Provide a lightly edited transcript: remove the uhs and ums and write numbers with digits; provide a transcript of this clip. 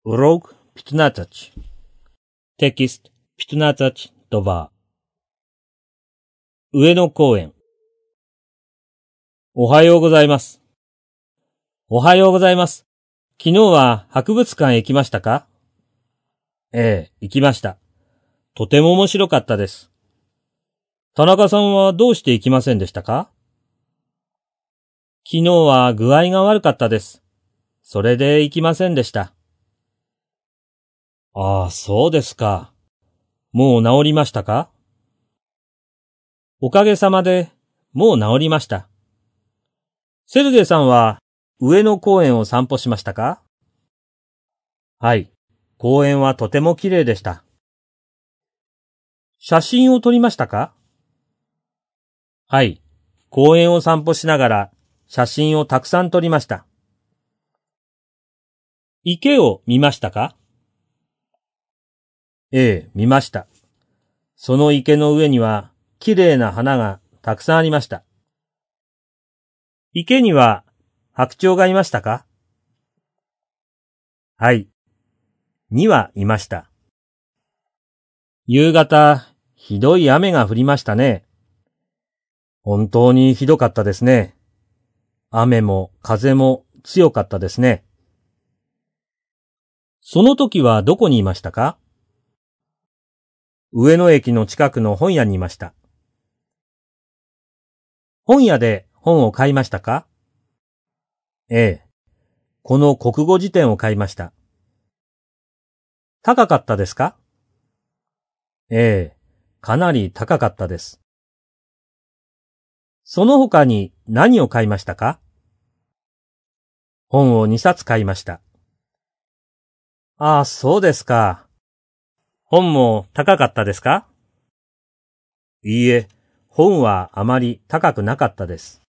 Урок 15. Текст 15-2. 上野公園。おはようございます。おはようございます。昨日は博物館へ行きましたか？ええ、行きました。とても面白かったです。田中さんはどうして行きませんでしたか？昨日は具合が悪かったです。それで行きませんでした。ああ、そうですか。もう治りましたか？おかげさまで、もう治りました。セルゲイさんは、上野公園を散歩しましたか？はい。公園はとても綺麗でした。写真を撮りましたか？はい。公園を散歩しながら、写真をたくさん撮りました。池を見ましたか？ええ、見ました。その池の上には、綺麗な花がたくさんありました。池には、白鳥がいましたか？はい。2羽いました。夕方、ひどい雨が降りましたね。本当にひどかったですね。雨も風も強かったですね。その時はどこにいましたか？上野駅の近くの本屋にいました。本屋で本を買いましたか？ええ。この国語辞典を買いました。高かったですか？ええ。かなり高かったです。その他に何を買いましたか？本を2冊買いました。ああ、そうですか。本も高かったですか？いいえ、本はあまり高くなかったです。